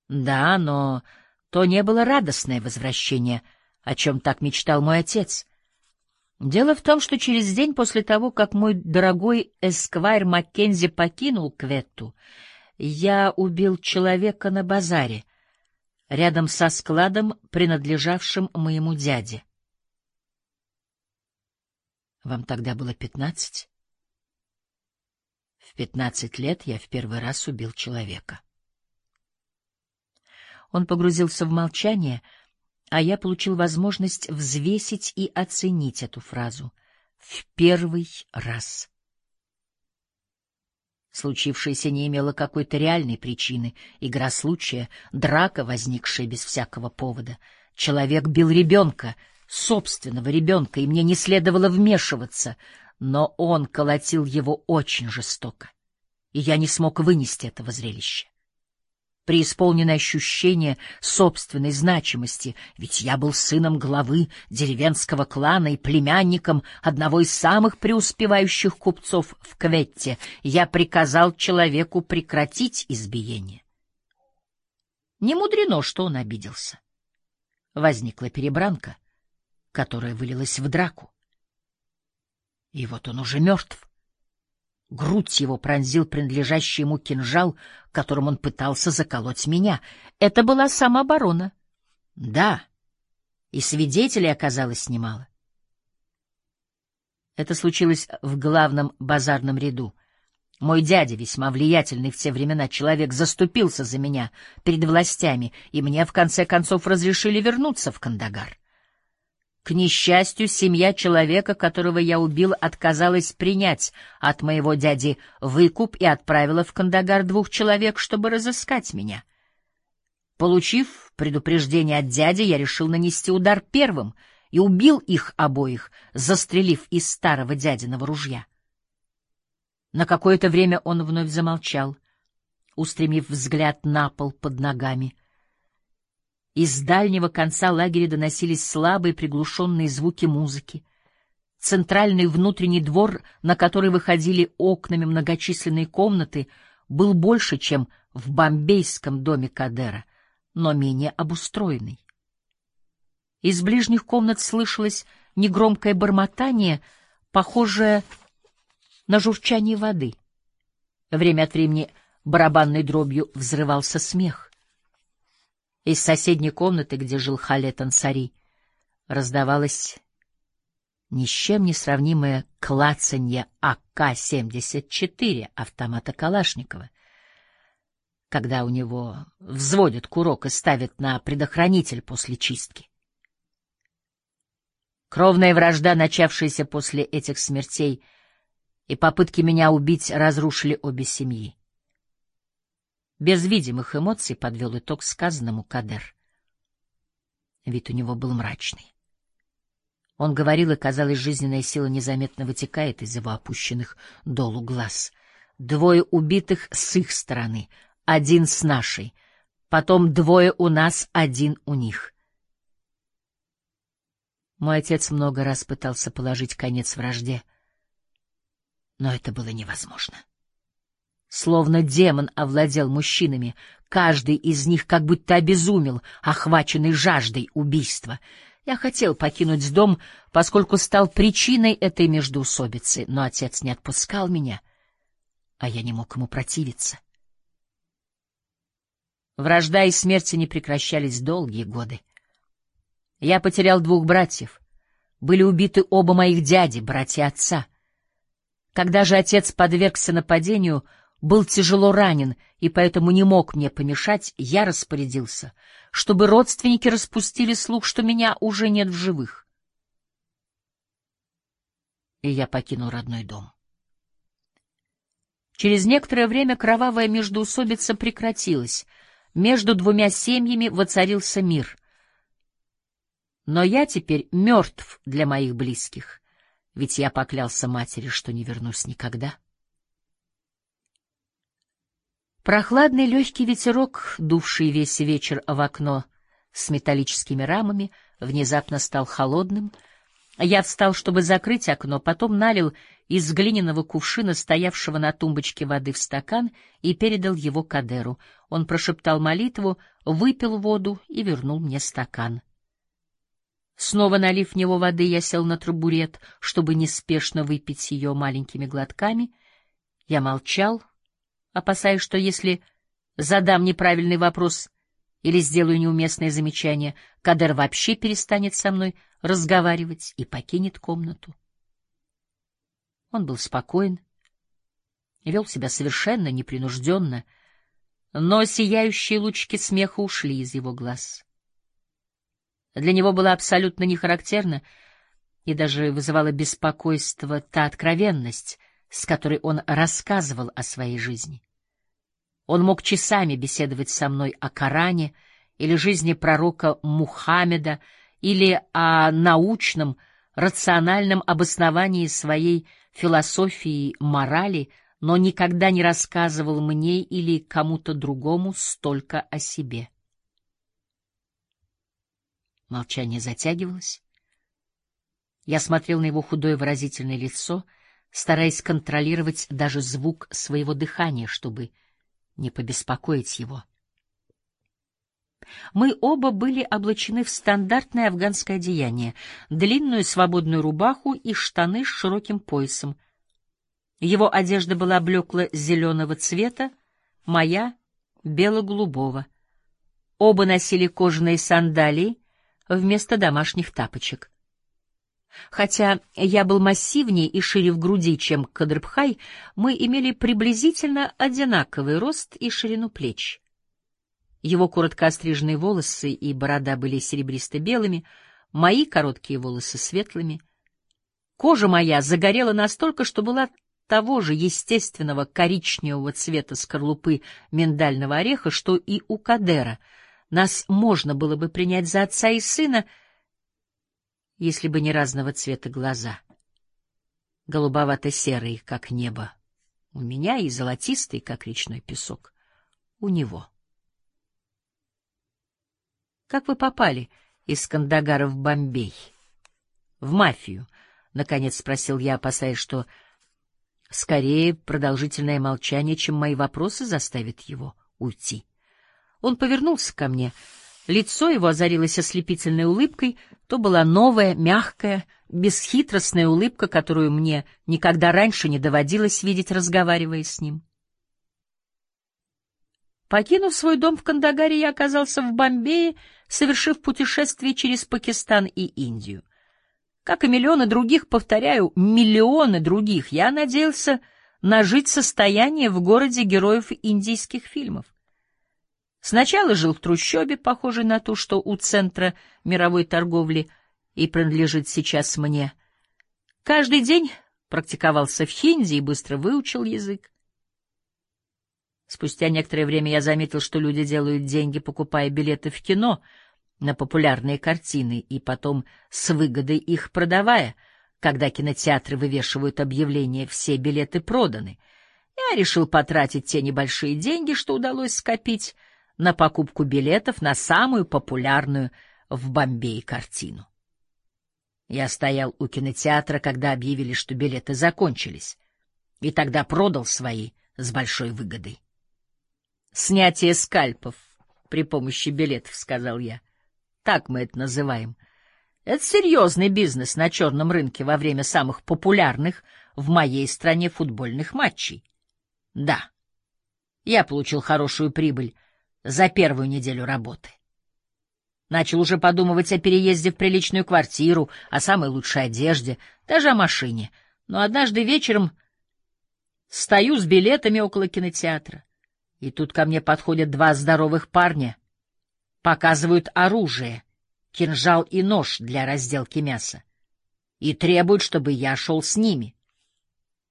Да, но то не было радостное возвращение, о чем так мечтал мой отец. Дело в том, что через день после того, как мой дорогой эсквайр Маккензи покинул Кветту, я убил человека на базаре, рядом со складом, принадлежавшим моему дяде. Вам тогда было 15? В 15 лет я в первый раз убил человека. Он погрузился в молчание, а я получил возможность взвесить и оценить эту фразу. В первый раз. Случившееся не имело какой-то реальной причины, игра случая, драка, возникшая без всякого повода. Человек бил ребенка, собственного ребенка, и мне не следовало вмешиваться, но он колотил его очень жестоко, и я не смог вынести этого зрелища. Преисполненное ощущение собственной значимости, ведь я был сыном главы деревенского клана и племянником одного из самых преуспевающих купцов в Кветте, я приказал человеку прекратить избиение. Не мудрено, что он обиделся. Возникла перебранка, которая вылилась в драку. И вот он уже мертв. Грудь его пронзил принадлежащий ему кинжал, которым он пытался заколоть меня. Это была самооборона. Да, и свидетелей оказалось немало. Это случилось в главном базарном ряду. Мой дядя, весьма влиятельный в те времена человек, заступился за меня перед властями, и мне в конце концов разрешили вернуться в Кандагар. К несчастью, семья человека, которого я убил, отказалась принять от моего дяди выкуп и отправила в Кандагар 2 человек, чтобы разыскать меня. Получив предупреждение от дяди, я решил нанести удар первым и убил их обоих, застрелив из старого дядиного ружья. На какое-то время он вновь замолчал, устремив взгляд на пол под ногами. Из дальнего конца лагеря доносились слабые приглушенные звуки музыки. Центральный внутренний двор, на который выходили окнами многочисленные комнаты, был больше, чем в бомбейском доме Кадера, но менее обустроенный. Из ближних комнат слышалось негромкое бормотание, похожее на журчание воды. Время от времени барабанной дробью взрывался смех. Из соседней комнаты, где жил Халет Ансари, раздавалось ни с чем не сравнимое клацанье АК-74 автомата Калашникова, когда у него взводят курок и ставят на предохранитель после чистки. Кровная вражда, начавшаяся после этих смертей, и попытки меня убить разрушили обе семьи. Без видимых эмоций подвел итог сказанному Кадер. Вид у него был мрачный. Он говорил, и, казалось, жизненная сила незаметно вытекает из его опущенных долу глаз. 2 убитых с их стороны, 1 с нашей, потом 2 у нас, 1 у них. Мой отец много раз пытался положить конец вражде, но это было невозможно. Словно демон овладел мужчинами, каждый из них как будто обезумел, охваченный жаждой убийства. Я хотел покинуть дом, поскольку стал причиной этой междоусобицы, но отец не отпускал меня, а я не мог ему противиться. Вражда и смерти не прекращались долгие годы. Я потерял 2 братьев. Были убиты оба моих дяди, братья отца. Когда же отец подвергся нападению, был тяжело ранен и поэтому не мог мне помешать, я распорядился, чтобы родственники распустили слух, что меня уже нет в живых. И я покинул родной дом. Через некоторое время кровавая междоусобица прекратилась, между 2 семьями воцарился мир. Но я теперь мертв для моих близких, ведь я поклялся матери, что не вернусь никогда. Прохладный легкий ветерок, дувший весь вечер в окно с металлическими рамами, внезапно стал холодным, Я встал, чтобы закрыть окно, потом налил из глиняного кувшина, стоявшего на тумбочке, воды в стакан и передал его Кадеру. Он прошептал молитву, выпил воду и вернул мне стакан. Снова налив в него воды, я сел на табурет, чтобы неспешно выпить ее маленькими глотками. Я молчал, опасаясь, что если задам неправильный вопрос или сделаю неуместное замечание, Кадер вообще перестанет со мной разговаривать и покинет комнату. Он был спокоен, вел себя совершенно непринужденно, но сияющие лучики смеха ушли из его глаз. Для него было абсолютно нехарактерно и даже вызывало беспокойство та откровенность, с которой он рассказывал о своей жизни. Он мог часами беседовать со мной о Коране или жизни пророка Мухаммеда или о научном, рациональном обосновании своей философии морали, но никогда не рассказывал мне или кому-то другому столько о себе. Молчание затягивалось. Я смотрел на его худое выразительное лицо, стараясь контролировать даже звук своего дыхания, чтобы не побеспокоить его. Мы оба были облачены в стандартное афганское одеяние, длинную свободную рубаху и штаны с широким поясом. Его одежда была блекло-зеленого цвета, моя — бело-голубого. Оба носили кожаные сандалии вместо домашних тапочек. Хотя я был массивнее и шире в груди, чем Кадрбхай, мы имели приблизительно одинаковый рост и ширину плеч. Его коротко остриженные волосы и борода были серебристо-белыми, мои короткие волосы — светлыми. Кожа моя загорела настолько, что была того же естественного коричневого цвета скорлупы миндального ореха, что и у Кадера. Нас можно было бы принять за отца и сына, если бы не разного цвета глаза. Голубовато-серые, как небо у меня, и золотистые, как речной песок, у него. «Как вы попали из Кандагара в Бомбей? В мафию?» — наконец спросил я, опасаясь, что скорее продолжительное молчание, чем мои вопросы, заставит его уйти. Он повернулся ко мне. Лицо его озарилось ослепительной улыбкой. То была новая, мягкая, бесхитростная улыбка, которую мне никогда раньше не доводилось видеть, разговаривая с ним. Покинув свой дом в Кандагаре, я оказался в Бомбее, совершив путешествие через Пакистан и Индию. Как и миллионы других, повторяю, миллионы других, я надеялся нажить состояние в городе героев индийских фильмов. Сначала жил в трущобе, похожей на ту, что у центра мировой торговли и принадлежит сейчас мне. Каждый день практиковался в хинди и быстро выучил язык. Спустя некоторое время я заметил, что люди делают деньги, покупая билеты в кино на популярные картины, и потом с выгодой их продавая. Когда кинотеатры вывешивают объявление «все билеты проданы», я решил потратить те небольшие деньги, что удалось скопить, на покупку билетов на самую популярную в Бомбее картину. Я стоял у кинотеатра, когда объявили, что билеты закончились, и тогда продал свои с большой выгодой. «Снятие скальпов при помощи билетов», — сказал я. «Так мы это называем. Это серьезный бизнес на черном рынке во время самых популярных в моей стране футбольных матчей. Да, я получил хорошую прибыль за первую неделю работы. Начал уже подумывать о переезде в приличную квартиру, о самой лучшей одежде, даже о машине. Но однажды вечером стою с билетами около кинотеатра, и тут ко мне подходят два здоровых парня, показывают оружие, кинжал и нож для разделки мяса, и требуют, чтобы я шел с ними.